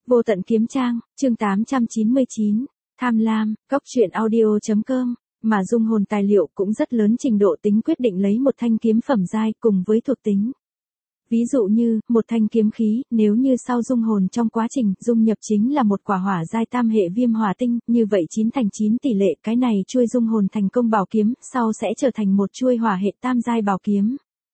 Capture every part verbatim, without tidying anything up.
Vô tận kiếm trang, chương tám trăm chín mươi chín, tham lam, góc truyện audio.com, mà dung hồn tài liệu cũng rất lớn trình độ tính quyết định lấy một thanh kiếm phẩm giai cùng với thuộc tính. Ví dụ như, một thanh kiếm khí, nếu như sau dung hồn trong quá trình dung nhập chính là một quả hỏa giai tam hệ viêm hỏa tinh, như vậy chín thành chín tỷ lệ cái này chuôi dung hồn thành công bảo kiếm, sau sẽ trở thành một chuôi hỏa hệ tam giai bảo kiếm.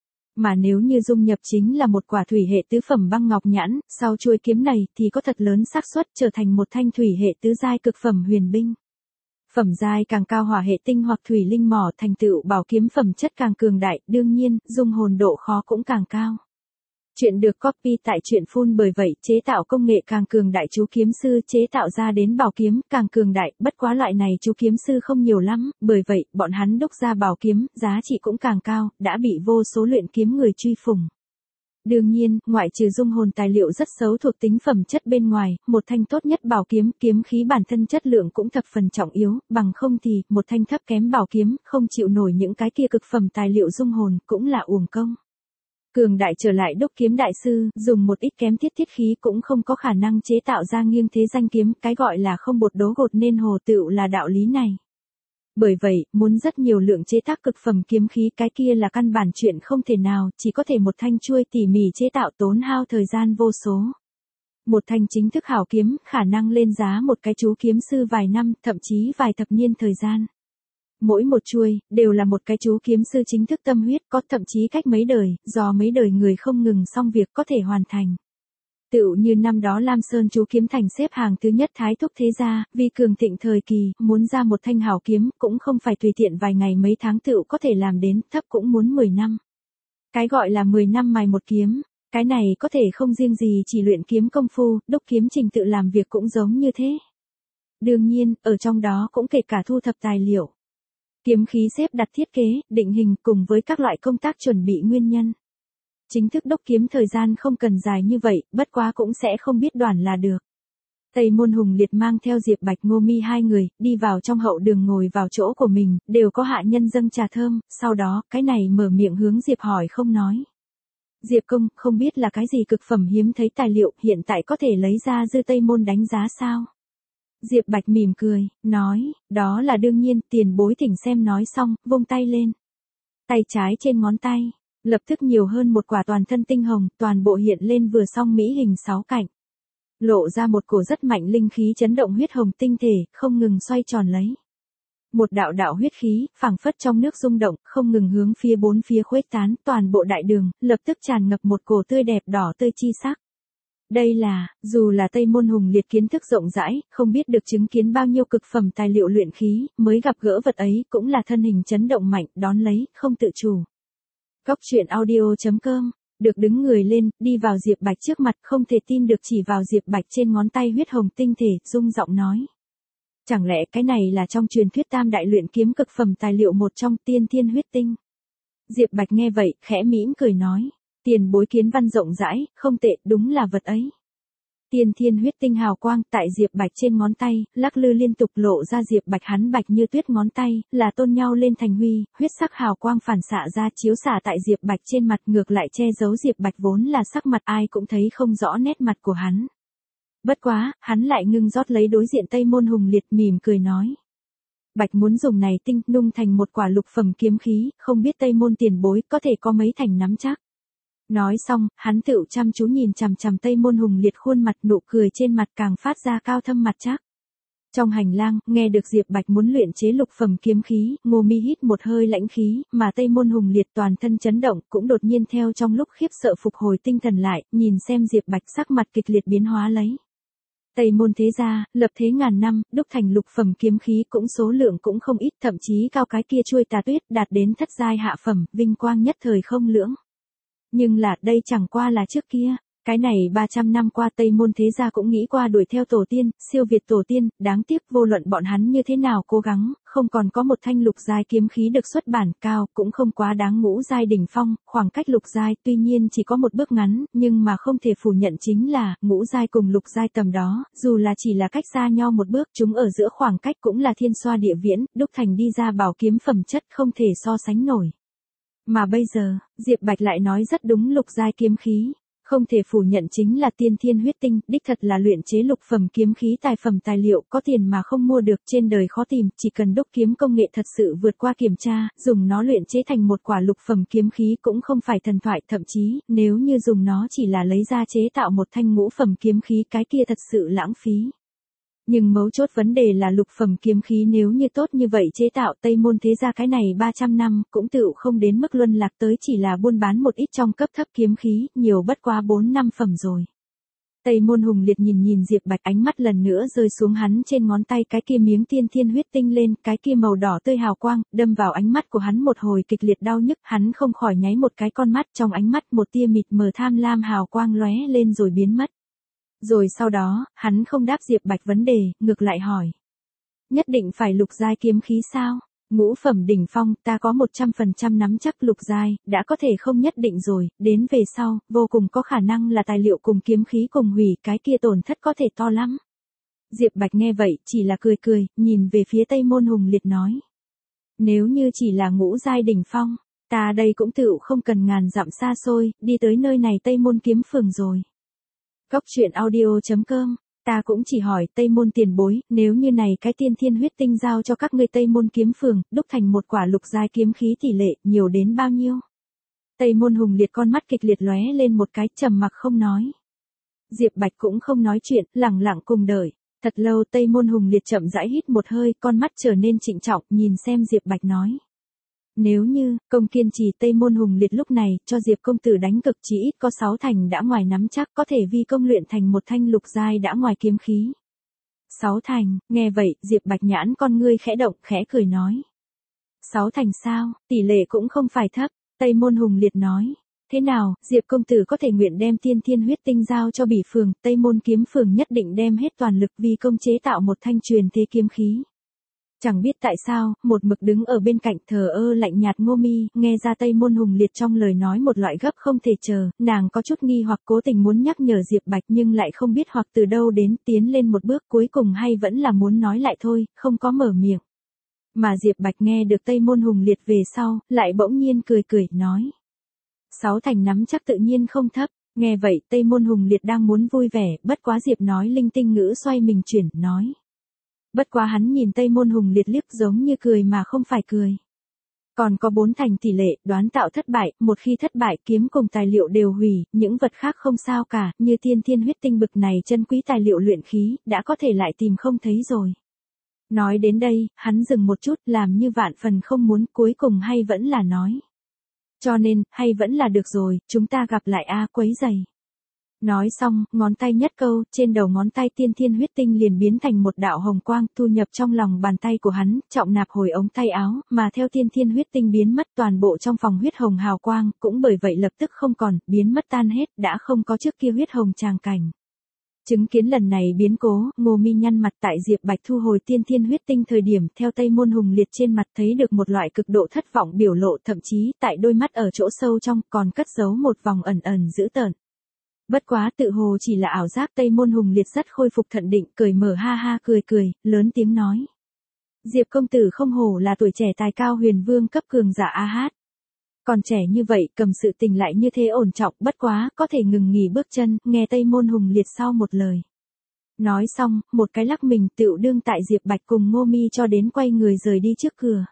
Mà nếu như dung nhập chính là một quả thủy hệ tứ phẩm băng ngọc nhãn, sau chuôi kiếm này thì có thật lớn xác suất trở thành một thanh thủy hệ tứ giai cực phẩm huyền binh. Phẩm giai càng cao hỏa hệ tinh hoặc thủy linh mỏ thành tựu bảo kiếm phẩm chất càng cường đại, đương nhiên, dung hồn độ khó cũng càng cao. Chuyện được copy tại truyện phun bởi vậy chế tạo công nghệ càng cường đại chú kiếm sư chế tạo ra đến bảo kiếm càng cường đại, bất quá loại này chú kiếm sư không nhiều lắm, bởi vậy bọn hắn đúc ra bảo kiếm, giá trị cũng càng cao, đã bị vô số luyện kiếm người truy phủng. Đương nhiên, ngoại trừ dung hồn tài liệu rất xấu thuộc tính phẩm chất bên ngoài, một thanh tốt nhất bảo kiếm, kiếm khí bản thân chất lượng cũng thập phần trọng yếu, bằng không thì, một thanh thấp kém bảo kiếm, không chịu nổi những cái kia cực phẩm tài liệu dung hồn, cũng là uổng công. Cường đại trở lại đúc kiếm đại sư, dùng một ít kém thiết thiết khí cũng không có khả năng chế tạo ra nghiêng thế danh kiếm, cái gọi là không bột đố gột nên hồ tựu là đạo lý này. Bởi vậy, muốn rất nhiều lượng chế tác cực phẩm kiếm khí cái kia là căn bản chuyện không thể nào, chỉ có thể một thanh chuôi tỉ mỉ chế tạo tốn hao thời gian vô số. Một thanh chính thức hảo kiếm, khả năng lên giá một cái chú kiếm sư vài năm, thậm chí vài thập niên thời gian. Mỗi một chuôi, đều là một cái chú kiếm sư chính thức tâm huyết, có thậm chí cách mấy đời, do mấy đời người không ngừng xong việc có thể hoàn thành. Tựu như năm đó Lam Sơn chú kiếm thành xếp hàng thứ nhất thái thúc thế gia, vì cường thịnh thời kỳ, muốn ra một thanh hảo kiếm, cũng không phải tùy tiện vài ngày mấy tháng tựu có thể làm đến, thấp cũng muốn mười năm. Cái gọi là mười năm mài một kiếm, cái này có thể không riêng gì chỉ luyện kiếm công phu, đúc kiếm trình tự làm việc cũng giống như thế. Đương nhiên, ở trong đó cũng kể cả thu thập tài liệu. Kiếm khí xếp đặt thiết kế, định hình cùng với các loại công tác chuẩn bị nguyên nhân. Chính thức đúc kiếm thời gian không cần dài như vậy, bất quá cũng sẽ không biết đoản là được. Tây Môn Hùng Liệt mang theo Diệp Bạch Ngô Mi hai người, đi vào trong hậu đường ngồi vào chỗ của mình, đều có hạ nhân dâng trà thơm, sau đó, cái này mở miệng hướng Diệp hỏi không nói. Diệp công, không biết là cái gì cực phẩm hiếm thấy tài liệu, hiện tại có thể lấy ra dư Tây Môn đánh giá sao? Diệp Bạch mỉm cười, nói, đó là đương nhiên, tiền bối thỉnh xem nói xong, vung tay lên. Tay trái trên ngón tay, lập tức nhiều hơn một quả toàn thân tinh hồng, toàn bộ hiện lên vừa xong mỹ hình sáu cạnh. Lộ ra một cổ rất mạnh linh khí chấn động huyết hồng tinh thể, không ngừng xoay tròn lấy. Một đạo đạo huyết khí, phảng phất trong nước rung động, không ngừng hướng phía bốn phía khuếch tán, toàn bộ đại đường, lập tức tràn ngập một cổ tươi đẹp đỏ tươi chi sắc. Đây là, dù là Tây Môn Hùng Liệt kiến thức rộng rãi, không biết được chứng kiến bao nhiêu cực phẩm tài liệu luyện khí, mới gặp gỡ vật ấy, cũng là thân hình chấn động mạnh, đón lấy, không tự chủ. Góc truyện audio.com, được đứng người lên, đi vào Diệp Bạch trước mặt, không thể tin được chỉ vào Diệp Bạch trên ngón tay huyết hồng tinh thể, rung giọng nói. Chẳng lẽ cái này là trong truyền thuyết tam đại luyện kiếm cực phẩm tài liệu một trong tiên thiên huyết tinh? Diệp Bạch nghe vậy, khẽ mỉm cười nói. Tiền bối kiến văn rộng rãi, không tệ, đúng là vật ấy. Tiên thiên huyết tinh hào quang tại Diệp Bạch trên ngón tay, lắc lư liên tục lộ ra Diệp Bạch hắn bạch như tuyết ngón tay, là tôn nhau lên thành huy, huyết sắc hào quang phản xạ ra chiếu xạ tại Diệp Bạch trên mặt ngược lại che giấu Diệp Bạch vốn là sắc mặt ai cũng thấy không rõ nét mặt của hắn. Bất quá, hắn lại ngưng rót lấy đối diện Tây Môn Hùng Liệt mỉm cười nói. Bạch muốn dùng này tinh nung thành một quả lục phẩm kiếm khí, không biết Tây Môn tiền bối có thể có mấy thành nắm chắc. Nói xong, hắn tựu chăm chú nhìn chằm chằm Tây Môn Hùng Liệt khuôn mặt nụ cười trên mặt càng phát ra cao thâm mặt chắc. Trong hành lang, nghe được Diệp Bạch muốn luyện chế lục phẩm kiếm khí, Ngô Mi hít một hơi lãnh khí, mà Tây Môn Hùng Liệt toàn thân chấn động, cũng đột nhiên theo trong lúc khiếp sợ phục hồi tinh thần lại, nhìn xem Diệp Bạch sắc mặt kịch liệt biến hóa lấy. Tây Môn thế gia, lập thế ngàn năm, đúc thành lục phẩm kiếm khí cũng số lượng cũng không ít, thậm chí cao cái kia chuôi tà tuyết đạt đến thất giai hạ phẩm, vinh quang nhất thời không lưỡng. Nhưng là, đây chẳng qua là trước kia, cái này ba trăm năm qua Tây Môn thế gia cũng nghĩ qua đuổi theo tổ tiên, siêu việt tổ tiên, đáng tiếc vô luận bọn hắn như thế nào cố gắng, không còn có một thanh lục giai kiếm khí được xuất bản cao, cũng không quá đáng ngũ giai đỉnh phong, khoảng cách lục giai tuy nhiên chỉ có một bước ngắn, nhưng mà không thể phủ nhận chính là, ngũ giai cùng lục giai tầm đó, dù là chỉ là cách xa nhau một bước, chúng ở giữa khoảng cách cũng là thiên xoa địa viễn, đúc thành đi ra bảo kiếm phẩm chất không thể so sánh nổi. Mà bây giờ, Diệp Bạch lại nói rất đúng lục giai kiếm khí. Không thể phủ nhận chính là tiên thiên huyết tinh, đích thật là luyện chế lục phẩm kiếm khí tài phẩm tài liệu có tiền mà không mua được, trên đời khó tìm, chỉ cần đúc kiếm công nghệ thật sự vượt qua kiểm tra, dùng nó luyện chế thành một quả lục phẩm kiếm khí cũng không phải thần thoại, thậm chí, nếu như dùng nó chỉ là lấy ra chế tạo một thanh ngũ phẩm kiếm khí cái kia thật sự lãng phí. Nhưng mấu chốt vấn đề là lục phẩm kiếm khí nếu như tốt như vậy chế tạo Tây Môn thế gia cái này ba trăm năm cũng tựu không đến mức luân lạc tới chỉ là buôn bán một ít trong cấp thấp kiếm khí, nhiều bất quá bốn năm phẩm rồi. Tây Môn Hùng Liệt nhìn nhìn Diệp Bạch, ánh mắt lần nữa rơi xuống hắn trên ngón tay cái kia miếng tiên thiên huyết tinh lên, cái kia màu đỏ tươi hào quang, đâm vào ánh mắt của hắn một hồi kịch liệt đau nhức, hắn không khỏi nháy một cái con mắt, trong ánh mắt một tia mịt mờ tham lam hào quang lóe lên rồi biến mất. Rồi sau đó, hắn không đáp Diệp Bạch vấn đề, ngược lại hỏi. Nhất định phải lục giai kiếm khí sao? Ngũ phẩm đỉnh phong, ta có một trăm phần trăm nắm chắc lục giai, đã có thể không nhất định rồi, đến về sau, vô cùng có khả năng là tài liệu cùng kiếm khí cùng hủy, cái kia tổn thất có thể to lắm. Diệp Bạch nghe vậy, chỉ là cười cười, nhìn về phía Tây Môn Hùng Liệt nói. Nếu như chỉ là ngũ giai đỉnh phong, ta đây cũng tựu không cần ngàn dặm xa xôi, đi tới nơi này Tây Môn kiếm phường rồi. Cốc truyện audio chấm com, ta cũng chỉ hỏi Tây Môn tiền bối, nếu như này cái tiên thiên huyết tinh giao cho các ngươi Tây Môn kiếm phường, đúc thành một quả lục giai kiếm khí tỷ lệ, nhiều đến bao nhiêu? Tây Môn Hùng Liệt con mắt kịch liệt lóe lên một cái, trầm mặc không nói. Diệp Bạch cũng không nói chuyện, lặng lặng cùng đợi. Thật lâu Tây Môn Hùng Liệt chậm rãi hít một hơi, con mắt trở nên trịnh trọng, nhìn xem Diệp Bạch nói. Nếu như, công kiên trì Tây Môn Hùng Liệt lúc này, cho Diệp công tử đánh cực chỉ ít có sáu thành đã ngoài nắm chắc có thể vi công luyện thành một thanh lục giai đã ngoài kiếm khí. Sáu thành, nghe vậy, Diệp Bạch nhãn con ngươi khẽ động, khẽ cười nói. Sáu thành sao, tỷ lệ cũng không phải thấp, Tây Môn Hùng Liệt nói. Thế nào, Diệp công tử có thể nguyện đem tiên thiên huyết tinh giao cho bỉ phường, Tây Môn kiếm phường nhất định đem hết toàn lực vi công chế tạo một thanh truyền thế kiếm khí. Chẳng biết tại sao, một mực đứng ở bên cạnh thờ ơ lạnh nhạt Ngô Mi, nghe ra Tây Môn Hùng Liệt trong lời nói một loại gấp không thể chờ, nàng có chút nghi hoặc cố tình muốn nhắc nhở Diệp Bạch nhưng lại không biết hoặc từ đâu đến, tiến lên một bước cuối cùng hay vẫn là muốn nói lại thôi, không có mở miệng. Mà Diệp Bạch nghe được Tây Môn Hùng Liệt về sau, lại bỗng nhiên cười cười, nói. Sáu thành nắm chắc tự nhiên không thấp, nghe vậy Tây Môn Hùng Liệt đang muốn vui vẻ, bất quá Diệp nói linh tinh ngữ xoay mình chuyển, nói. Bất quá hắn nhìn Tây Môn Hùng Liệt liếc giống như cười mà không phải cười. Còn có bốn thành tỷ lệ, đoán tạo thất bại, một khi thất bại kiếm cùng tài liệu đều hủy, những vật khác không sao cả, như tiên thiên huyết tinh bực này chân quý tài liệu luyện khí, đã có thể lại tìm không thấy rồi. Nói đến đây, hắn dừng một chút, làm như vạn phần không muốn, cuối cùng hay vẫn là nói. Cho nên, hay vẫn là được rồi, chúng ta gặp lại a quấy giày. Nói xong, ngón tay nhất câu, trên đầu ngón tay tiên thiên huyết tinh liền biến thành một đạo hồng quang, thu nhập trong lòng bàn tay của hắn, trọng nạp hồi ống tay áo, mà theo tiên thiên huyết tinh biến mất toàn bộ trong phòng huyết hồng hào quang, cũng bởi vậy lập tức không còn, biến mất tan hết, đã không có trước kia huyết hồng tràng cảnh. Chứng kiến lần này biến cố, Ngô Mi nhăn mặt tại Diệp Bạch thu hồi tiên thiên huyết tinh thời điểm, theo Tây Môn Hùng Liệt trên mặt thấy được một loại cực độ thất vọng biểu lộ, thậm chí, tại đôi mắt ở chỗ sâu trong, còn cất giấu một vòng ẩn ẩn dữ tợn. Bất quá tự hồ chỉ là ảo giác, Tây Môn Hùng Liệt rất khôi phục thận định, cười mở ha ha cười cười, lớn tiếng nói. Diệp công tử không hổ là tuổi trẻ tài cao huyền vương cấp cường giả a hát. Còn trẻ như vậy, cầm sự tình lại như thế ổn trọng, bất quá, có thể ngừng nghỉ bước chân, nghe Tây Môn Hùng Liệt sau một lời. Nói xong, một cái lắc mình tựu đương tại Diệp Bạch cùng Ngô Mi cho đến quay người rời đi trước cửa.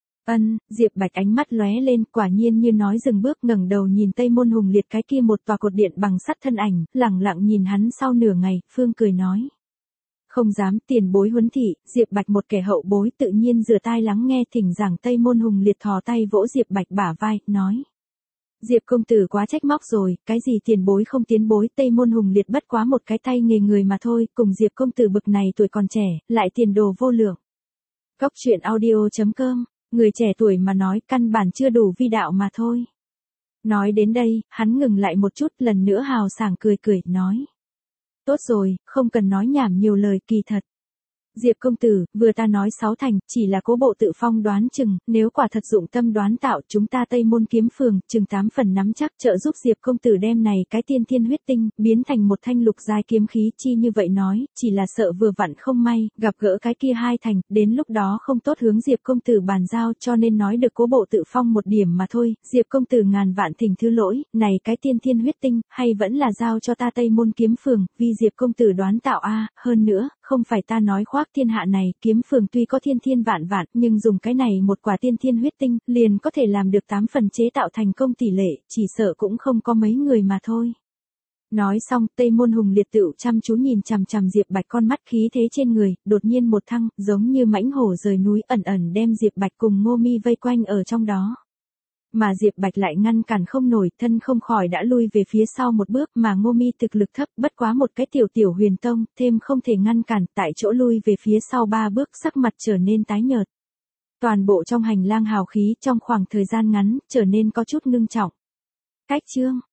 Ân, Diệp Bạch ánh mắt lóe lên, quả nhiên như nói dừng bước, ngẩng đầu nhìn Tây Môn Hùng Liệt cái kia một tòa cột điện bằng sắt thân ảnh, lẳng lặng nhìn hắn sau nửa ngày, phương cười nói. Không dám, tiền bối huấn thị, Diệp Bạch một kẻ hậu bối tự nhiên rửa tai lắng nghe, thỉnh giảng Tây Môn Hùng Liệt thò tay vỗ Diệp Bạch bả vai, nói. Diệp công tử quá trách móc rồi, cái gì tiền bối không tiến bối, Tây Môn Hùng Liệt bất quá một cái tay nghề người mà thôi, cùng Diệp công tử bực này tuổi còn trẻ, lại tiền đồ vô lượng. Cốc truyện audio chấm com, người trẻ tuổi mà nói căn bản chưa đủ vi đạo mà thôi. Nói đến đây, hắn ngừng lại một chút, lần nữa hào sảng cười cười, nói. Tốt rồi, không cần nói nhảm nhiều lời, kỳ thật. Diệp công tử, vừa ta nói sáu thành, chỉ là cố bộ tự phong đoán chừng, nếu quả thật dụng tâm đoán tạo, chúng ta Tây Môn Kiếm Phường, chừng tám phần nắm chắc trợ giúp Diệp công tử đem này cái tiên thiên huyết tinh, biến thành một thanh lục giai kiếm khí chi như vậy nói, chỉ là sợ vừa vặn không may, gặp gỡ cái kia hai thành, đến lúc đó không tốt hướng Diệp công tử bàn giao cho nên nói được cố bộ tự phong một điểm mà thôi, Diệp công tử ngàn vạn thỉnh thứ lỗi, này cái tiên thiên huyết tinh, hay vẫn là giao cho ta Tây Môn Kiếm Phường, vì Diệp công tử đoán tạo a, hơn nữa, không phải ta nói khoác thiên hạ này, Kiếm Phường tuy có thiên thiên vạn vạn, nhưng dùng cái này một quả tiên thiên huyết tinh, liền có thể làm được tám phần chế tạo thành công tỷ lệ, chỉ sợ cũng không có mấy người mà thôi. Nói xong, Tây Môn Hùng liệt tựu chăm chú nhìn chằm chằm Diệp Bạch, con mắt khí thế trên người, đột nhiên một thăng, giống như mãnh hổ rời núi, ẩn ẩn đem Diệp Bạch cùng Ngô Mi vây quanh ở trong đó. Mà Diệp Bạch lại ngăn cản không nổi, thân không khỏi đã lui về phía sau một bước, mà Ngô Mi thực lực thấp, bất quá một cái tiểu tiểu huyền tông, thêm không thể ngăn cản, tại chỗ lui về phía sau ba bước, sắc mặt trở nên tái nhợt. Toàn bộ trong hành lang hào khí trong khoảng thời gian ngắn, trở nên có chút ngưng trọng. Cách chương